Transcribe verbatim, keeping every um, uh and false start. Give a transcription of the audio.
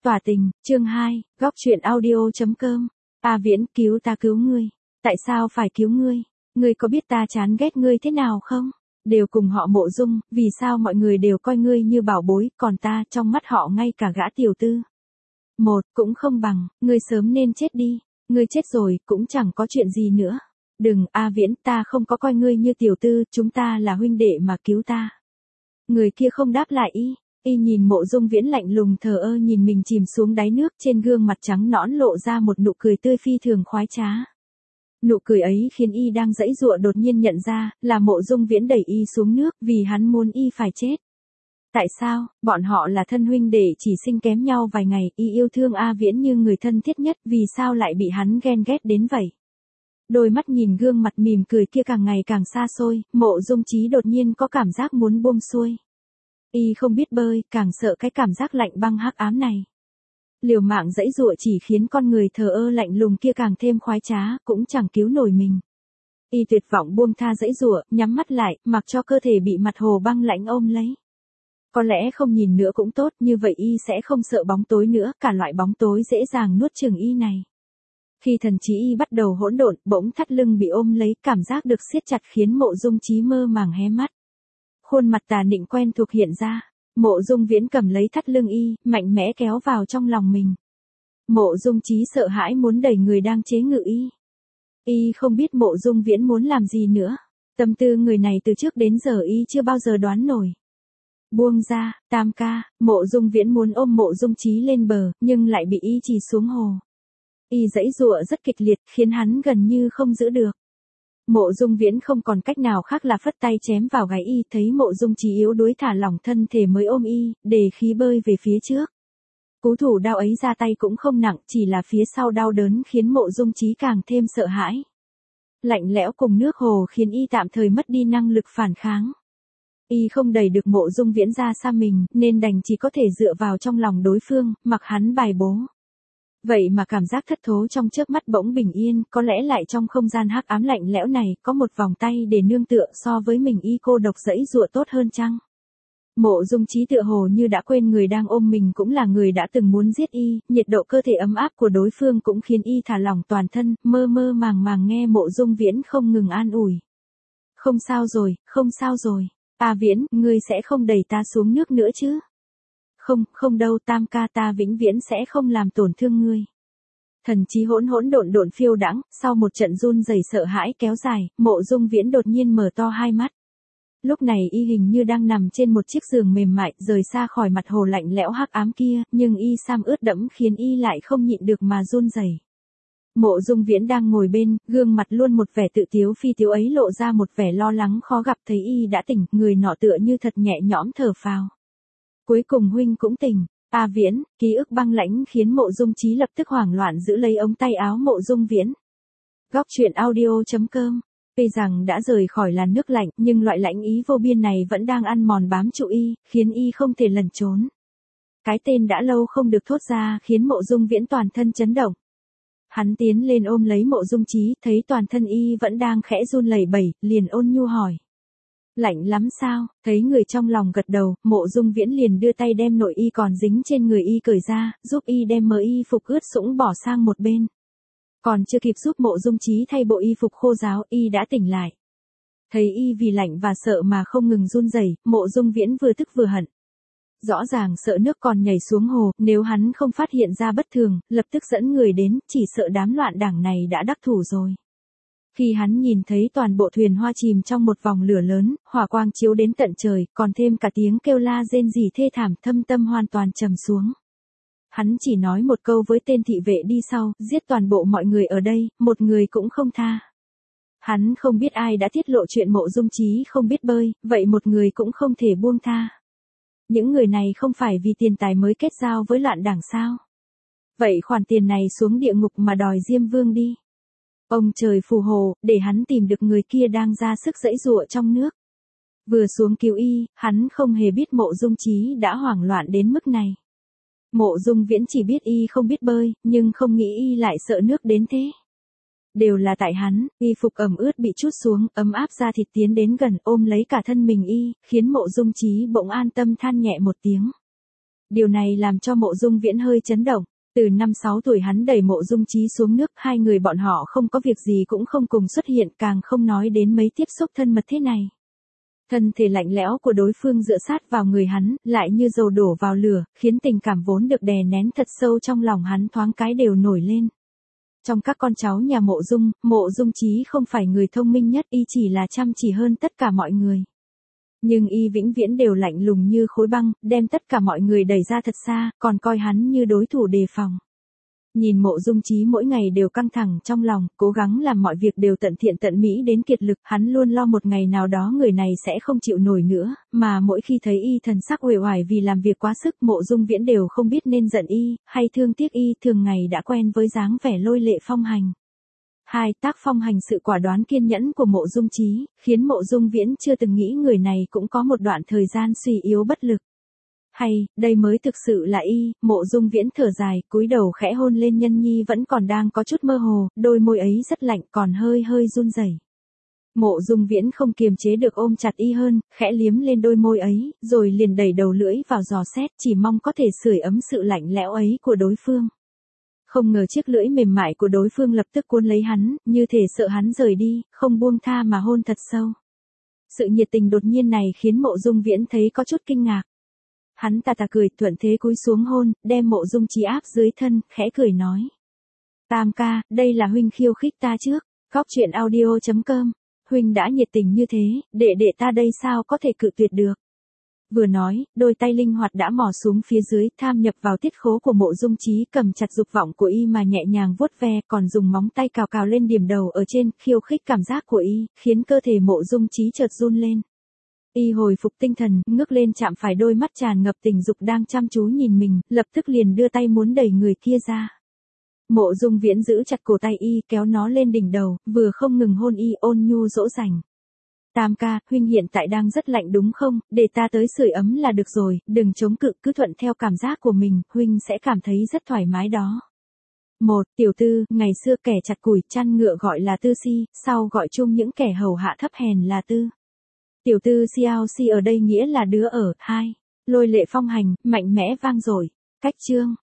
Tỏa tình, chương hai, góc truyện audio.com. A Viễn, cứu ta cứu ngươi. Tại sao phải cứu ngươi? Ngươi có biết ta chán ghét ngươi thế nào không? Đều cùng họ Mộ Dung, vì sao mọi người đều coi ngươi như bảo bối, còn ta trong mắt họ ngay cả gã tiểu tư. Một, cũng không bằng, ngươi sớm nên chết đi. Ngươi chết rồi, cũng chẳng có chuyện gì nữa. Đừng, A Viễn, ta không có coi ngươi như tiểu tư, chúng ta là huynh đệ mà cứu ta. Người kia không đáp lại y. Y nhìn Mộ Dung Viễn lạnh lùng thờ ơ nhìn mình chìm xuống đáy nước, trên gương mặt trắng nõn lộ ra một nụ cười tươi phi thường khoái trá. Nụ cười ấy khiến y đang giãy giụa đột nhiên nhận ra, là Mộ Dung Viễn đẩy y xuống nước, vì hắn muốn y phải chết. Tại sao? Bọn họ là thân huynh đệ chỉ sinh kém nhau vài ngày, y yêu thương A Viễn như người thân thiết nhất, vì sao lại bị hắn ghen ghét đến vậy? Đôi mắt nhìn gương mặt mỉm cười kia càng ngày càng xa xôi, Mộ Dung Chí đột nhiên có cảm giác muốn buông xuôi. Y không biết bơi, càng sợ cái cảm giác lạnh băng hắc ám này. Liều mạng giãy giụa chỉ khiến con người thờ ơ lạnh lùng kia càng thêm khoái trá, cũng chẳng cứu nổi mình. Y tuyệt vọng buông tha giãy giụa, nhắm mắt lại, mặc cho cơ thể bị mặt hồ băng lạnh ôm lấy. Có lẽ không nhìn nữa cũng tốt, như vậy y sẽ không sợ bóng tối nữa, cả loại bóng tối dễ dàng nuốt chửng y này. Khi thần trí y bắt đầu hỗn độn, bỗng thắt lưng bị ôm lấy, cảm giác được siết chặt khiến Mộ Dung Chí mơ màng hé mắt. Khuôn mặt tà nịnh quen thuộc hiện ra, Mộ Dung Viễn cầm lấy thắt lưng y, mạnh mẽ kéo vào trong lòng mình. Mộ Dung Chí sợ hãi muốn đẩy người đang chế ngự y. Y không biết Mộ Dung Viễn muốn làm gì nữa. Tâm tư người này từ trước đến giờ y chưa bao giờ đoán nổi. Buông ra, Tam ca, Mộ Dung Viễn muốn ôm Mộ Dung Chí lên bờ, nhưng lại bị y trì xuống hồ. Y giãy giụa rất kịch liệt, khiến hắn gần như không giữ được. Mộ Dung Viễn không còn cách nào khác là phất tay chém vào gáy y, thấy Mộ Dung Chí yếu đuối thả lỏng thân thể mới ôm y, để khí bơi về phía trước. Cú thủ đao ấy ra tay cũng không nặng, chỉ là phía sau đau đớn khiến Mộ Dung Chí càng thêm sợ hãi. Lạnh lẽo cùng nước hồ khiến y tạm thời mất đi năng lực phản kháng. Y không đẩy được Mộ Dung Viễn ra xa mình, nên đành chỉ có thể dựa vào trong lòng đối phương, mặc hắn bài bố. Vậy mà cảm giác thất thố trong chớp mắt bỗng bình yên, có lẽ lại trong không gian hắc ám lạnh lẽo này, có một vòng tay để nương tựa, so với mình y cô độc giãy giụa tốt hơn chăng? Mộ Dung Chí tựa hồ như đã quên người đang ôm mình cũng là người đã từng muốn giết y, nhiệt độ cơ thể ấm áp của đối phương cũng khiến y thả lỏng toàn thân, mơ mơ màng màng nghe Mộ Dung Viễn không ngừng an ủi. Không sao rồi, không sao rồi. A Viễn, ngươi sẽ không đẩy ta xuống nước nữa chứ? Không, không đâu Tam ca, ta vĩnh viễn sẽ không làm tổn thương ngươi. Thần trí hỗn hỗn độn độn phiêu đãng, sau một trận run rẩy sợ hãi kéo dài, Mộ Dung Viễn đột nhiên mở to hai mắt. Lúc này y hình như đang nằm trên một chiếc giường mềm mại, rời xa khỏi mặt hồ lạnh lẽo hắc ám kia, nhưng y sam ướt đẫm khiến y lại không nhịn được mà run rẩy. Mộ Dung Viễn đang ngồi bên, gương mặt luôn một vẻ tự tiếu phi tiếu ấy lộ ra một vẻ lo lắng khó gặp, thấy y đã tỉnh, người nọ tựa như thật nhẹ nhõm thở phào. Cuối cùng huynh cũng tỉnh. A Viễn, ký ức băng lãnh khiến Mộ Dung Chí lập tức hoảng loạn giữ lấy ống tay áo Mộ Dung Viễn. Góc truyện audio.com. Tuy rằng đã rời khỏi làn nước lạnh, nhưng loại lãnh ý vô biên này vẫn đang ăn mòn bám trụ y, khiến y không thể lẩn trốn. Cái tên đã lâu không được thốt ra khiến Mộ Dung Viễn toàn thân chấn động. Hắn tiến lên ôm lấy Mộ Dung Chí, thấy toàn thân y vẫn đang khẽ run lẩy bẩy, liền ôn nhu hỏi. Lạnh lắm sao? Thấy người trong lòng gật đầu, Mộ Dung Viễn liền đưa tay đem nội y còn dính trên người y cởi ra, giúp y đem mớ y phục ướt sũng bỏ sang một bên. Còn chưa kịp giúp Mộ Dung Chí thay bộ y phục khô ráo, y đã tỉnh lại. Thấy y vì lạnh và sợ mà không ngừng run rẩy, Mộ Dung Viễn vừa tức vừa hận. Rõ ràng sợ nước còn nhảy xuống hồ, nếu hắn không phát hiện ra bất thường, lập tức dẫn người đến, chỉ sợ đám loạn đảng này đã đắc thủ rồi. Khi hắn nhìn thấy toàn bộ thuyền hoa chìm trong một vòng lửa lớn, hỏa quang chiếu đến tận trời, còn thêm cả tiếng kêu la rên rỉ thê thảm, thâm tâm hoàn toàn trầm xuống. Hắn chỉ nói một câu với tên thị vệ đi sau, giết toàn bộ mọi người ở đây, một người cũng không tha. Hắn không biết ai đã tiết lộ chuyện Mộ Dung Chí không biết bơi, vậy một người cũng không thể buông tha. Những người này không phải vì tiền tài mới kết giao với loạn đảng sao? Vậy khoản tiền này xuống địa ngục mà đòi Diêm Vương đi. Ông trời phù hộ, để hắn tìm được người kia đang ra sức giãy giụa trong nước. Vừa xuống cứu y, hắn không hề biết Mộ Dung Chí đã hoảng loạn đến mức này. Mộ Dung Viễn chỉ biết y không biết bơi, nhưng không nghĩ y lại sợ nước đến thế. Đều là tại hắn, y phục ẩm ướt bị trút xuống, ấm áp da thịt tiến đến gần ôm lấy cả thân mình y, khiến Mộ Dung Chí bỗng an tâm than nhẹ một tiếng. Điều này làm cho Mộ Dung Viễn hơi chấn động. Từ năm sáu tuổi hắn đẩy Mộ Dung Chí xuống nước, hai người bọn họ không có việc gì cũng không cùng xuất hiện, càng không nói đến mấy tiếp xúc thân mật thế này. Thân thể lạnh lẽo của đối phương dựa sát vào người hắn, lại như dầu đổ vào lửa, khiến tình cảm vốn được đè nén thật sâu trong lòng hắn thoáng cái đều nổi lên. Trong các con cháu nhà Mộ Dung, Mộ Dung Chí không phải người thông minh nhất, y chỉ là chăm chỉ hơn tất cả mọi người. Nhưng y vĩnh viễn đều lạnh lùng như khối băng, đem tất cả mọi người đẩy ra thật xa, còn coi hắn như đối thủ đề phòng. Nhìn Mộ Dung Chí mỗi ngày đều căng thẳng trong lòng, cố gắng làm mọi việc đều tận thiện tận mỹ đến kiệt lực, hắn luôn lo một ngày nào đó người này sẽ không chịu nổi nữa, mà mỗi khi thấy y thần sắc uể oải vì làm việc quá sức, Mộ Dung Viễn đều không biết nên giận y, hay thương tiếc y, thường ngày đã quen với dáng vẻ lôi lệ phong hành. Hai, tác phong hành sự quả đoán kiên nhẫn của Mộ Dung Chí, khiến Mộ Dung Viễn chưa từng nghĩ người này cũng có một đoạn thời gian suy yếu bất lực. Hay, đây mới thực sự là y. Mộ Dung Viễn thở dài, cúi đầu khẽ hôn lên Nhân Nhi vẫn còn đang có chút mơ hồ, đôi môi ấy rất lạnh còn hơi hơi run rẩy. Mộ Dung Viễn không kiềm chế được ôm chặt y hơn, khẽ liếm lên đôi môi ấy, rồi liền đẩy đầu lưỡi vào dò xét, chỉ mong có thể sưởi ấm sự lạnh lẽo ấy của đối phương. Không ngờ chiếc lưỡi mềm mại của đối phương lập tức cuốn lấy hắn, như thể sợ hắn rời đi, không buông tha mà hôn thật sâu. Sự nhiệt tình đột nhiên này khiến Mộ Dung Viễn thấy có chút kinh ngạc. Hắn tà tà cười, thuận thế cúi xuống hôn, đem Mộ Dung Chí áp dưới thân, khẽ cười nói. Tam ca, đây là huynh khiêu khích ta trước. Góc truyện audio chấm com. Huynh đã nhiệt tình như thế, đệ đệ ta đây sao có thể cự tuyệt được. Vừa nói, đôi tay linh hoạt đã mò xuống phía dưới, tham nhập vào tiết khố của Mộ Dung Chí, cầm chặt dục vọng của y mà nhẹ nhàng vuốt ve, còn dùng móng tay cào cào lên điểm đầu ở trên, khiêu khích cảm giác của y, khiến cơ thể Mộ Dung Chí chợt run lên. Y hồi phục tinh thần, ngước lên chạm phải đôi mắt tràn ngập tình dục đang chăm chú nhìn mình, lập tức liền đưa tay muốn đẩy người kia ra. Mộ Dung Viễn giữ chặt cổ tay y, kéo nó lên đỉnh đầu, vừa không ngừng hôn y, ôn nhu dỗ dành. Tam ca, huynh hiện tại đang rất lạnh đúng không, để ta tới sưởi ấm là được rồi, đừng chống cự, cứ thuận theo cảm giác của mình, huynh sẽ cảm thấy rất thoải mái đó. Một, tiểu tư, ngày xưa kẻ chặt củi, chăn ngựa gọi là tư si, sau gọi chung những kẻ hầu hạ thấp hèn là tư. Tiểu tư xiao si ở đây nghĩa là đứa ở. Hai, lôi lệ phong hành, mạnh mẽ vang dội. Cách chương.